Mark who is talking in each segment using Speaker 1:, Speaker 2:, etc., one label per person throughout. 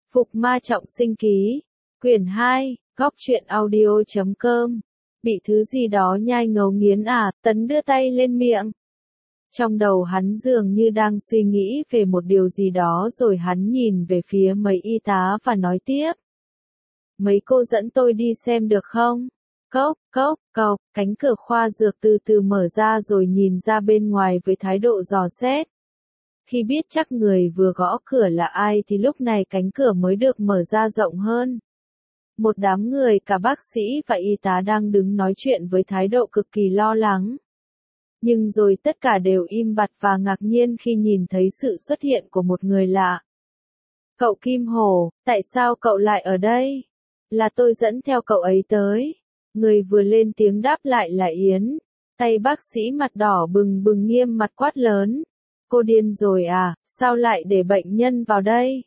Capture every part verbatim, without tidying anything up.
Speaker 1: Phục Ma Trọng Sinh Ký, quyển hai, góc truyện audio chấm com. Bị thứ gì đó nhai ngấu nghiến à, Tấn đưa tay lên miệng. Trong đầu hắn dường như đang suy nghĩ về một điều gì đó rồi hắn nhìn về phía mấy y tá và nói tiếp. Mấy cô dẫn tôi đi xem được không? Cốc, cốc, cộc, cánh cửa khoa dược từ từ mở ra rồi nhìn ra bên ngoài với thái độ dò xét. Khi biết chắc người vừa gõ cửa là ai thì lúc này cánh cửa mới được mở ra rộng hơn. Một đám người cả bác sĩ và y tá đang đứng nói chuyện với thái độ cực kỳ lo lắng. Nhưng rồi tất cả đều im bặt và ngạc nhiên khi nhìn thấy sự xuất hiện của một người lạ. Cậu Kim Hổ, tại sao cậu lại ở đây? Là tôi dẫn theo cậu ấy tới. Người vừa lên tiếng đáp lại là Yến. Tay bác sĩ mặt đỏ bừng bừng nghiêm mặt quát lớn. Cô điên rồi à, sao lại để bệnh nhân vào đây?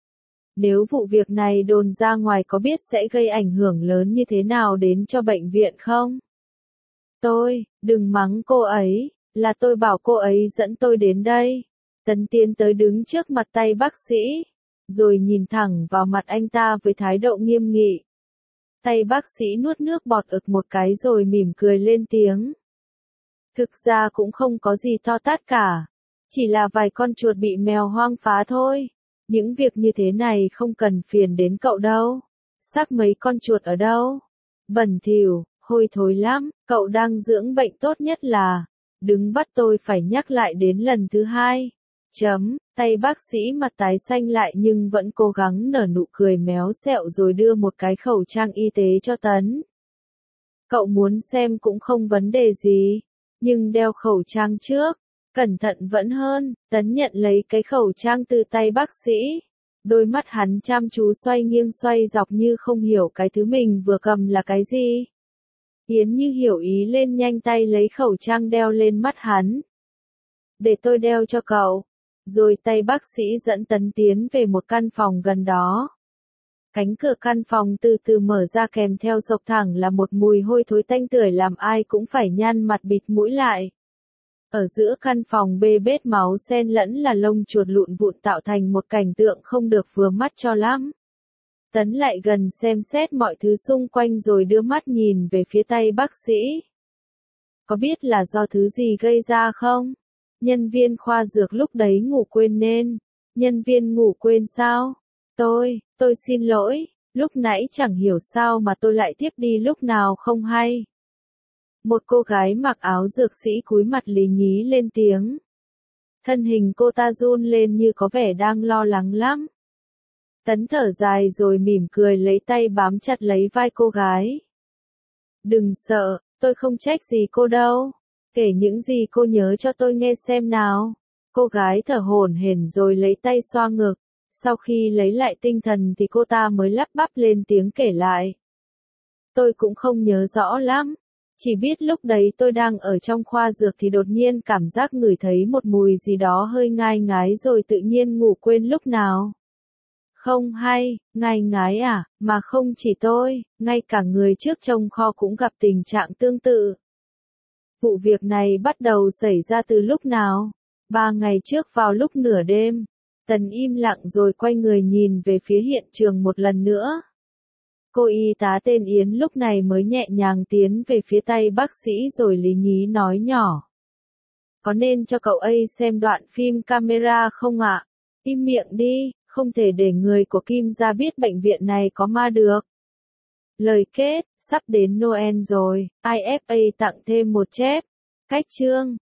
Speaker 1: Nếu vụ việc này đồn ra ngoài có biết sẽ gây ảnh hưởng lớn như thế nào đến cho bệnh viện không? Tôi, đừng mắng cô ấy, là tôi bảo cô ấy dẫn tôi đến đây. Tấn tiến tới đứng trước mặt tay bác sĩ, rồi nhìn thẳng vào mặt anh ta với thái độ nghiêm nghị. Tay bác sĩ nuốt nước bọt ực một cái rồi mỉm cười lên tiếng. Thực ra cũng không có gì to tát cả. Chỉ là vài con chuột bị mèo hoang phá thôi. Những việc như thế này không cần phiền đến cậu đâu. Xác mấy con chuột ở đâu? Bẩn thỉu, hôi thối lắm. Cậu đang dưỡng bệnh tốt nhất là. Đừng bắt tôi phải nhắc lại đến lần thứ hai. Chấm, tay bác sĩ mặt tái xanh lại nhưng vẫn cố gắng nở nụ cười méo xẹo rồi đưa một cái khẩu trang y tế cho Tấn. Cậu muốn xem cũng không vấn đề gì. Nhưng đeo khẩu trang trước. Cẩn thận vẫn hơn, Tấn nhận lấy cái khẩu trang từ tay bác sĩ. Đôi mắt hắn chăm chú xoay nghiêng xoay dọc như không hiểu cái thứ mình vừa cầm là cái gì. Yến như hiểu ý lên nhanh tay lấy khẩu trang đeo lên mắt hắn. Để tôi đeo cho cậu. Rồi tay bác sĩ dẫn Tấn tiến về một căn phòng gần đó. Cánh cửa căn phòng từ từ mở ra kèm theo sộc thẳng là một mùi hôi thối tanh tưởi làm ai cũng phải nhăn mặt bịt mũi lại. Ở giữa căn phòng bê bết máu xen lẫn là lông chuột lụn vụn tạo thành một cảnh tượng không được vừa mắt cho lắm. Tấn lại gần xem xét mọi thứ xung quanh rồi đưa mắt nhìn về phía tay bác sĩ. Có biết là do thứ gì gây ra không? Nhân viên khoa dược lúc đấy ngủ quên nên. Nhân viên ngủ quên sao? Tôi, tôi xin lỗi, lúc nãy chẳng hiểu sao mà tôi lại tiếp đi lúc nào không hay. Một cô gái mặc áo dược sĩ cúi mặt lí nhí lên tiếng. Thân hình cô ta run lên như có vẻ đang lo lắng lắm. Tấn thở dài rồi mỉm cười lấy tay bám chặt lấy vai cô gái. Đừng sợ, tôi không trách gì cô đâu. Kể những gì cô nhớ cho tôi nghe xem nào. Cô gái thở hổn hển rồi lấy tay xoa ngực. Sau khi lấy lại tinh thần thì cô ta mới lắp bắp lên tiếng kể lại. Tôi cũng không nhớ rõ lắm. Chỉ biết lúc đấy tôi đang ở trong khoa dược thì đột nhiên cảm giác ngửi thấy một mùi gì đó hơi ngai ngái rồi tự nhiên ngủ quên lúc nào. Không hay, ngai ngái à, mà không chỉ tôi, ngay cả người trước trong kho cũng gặp tình trạng tương tự. Vụ việc này bắt đầu xảy ra từ lúc nào? Ba ngày trước vào lúc nửa đêm. Tấn im lặng rồi quay người nhìn về phía hiện trường một lần nữa. Cô y tá tên Yến lúc này mới nhẹ nhàng tiến về phía tay bác sĩ rồi lý nhí nói nhỏ. Có nên cho cậu ấy xem đoạn phim camera không ạ? Im miệng đi, không thể để người của Kim gia biết bệnh viện này có ma được. Lời kết, sắp đến Noel rồi, i ép a tặng thêm một chép. Cách chương.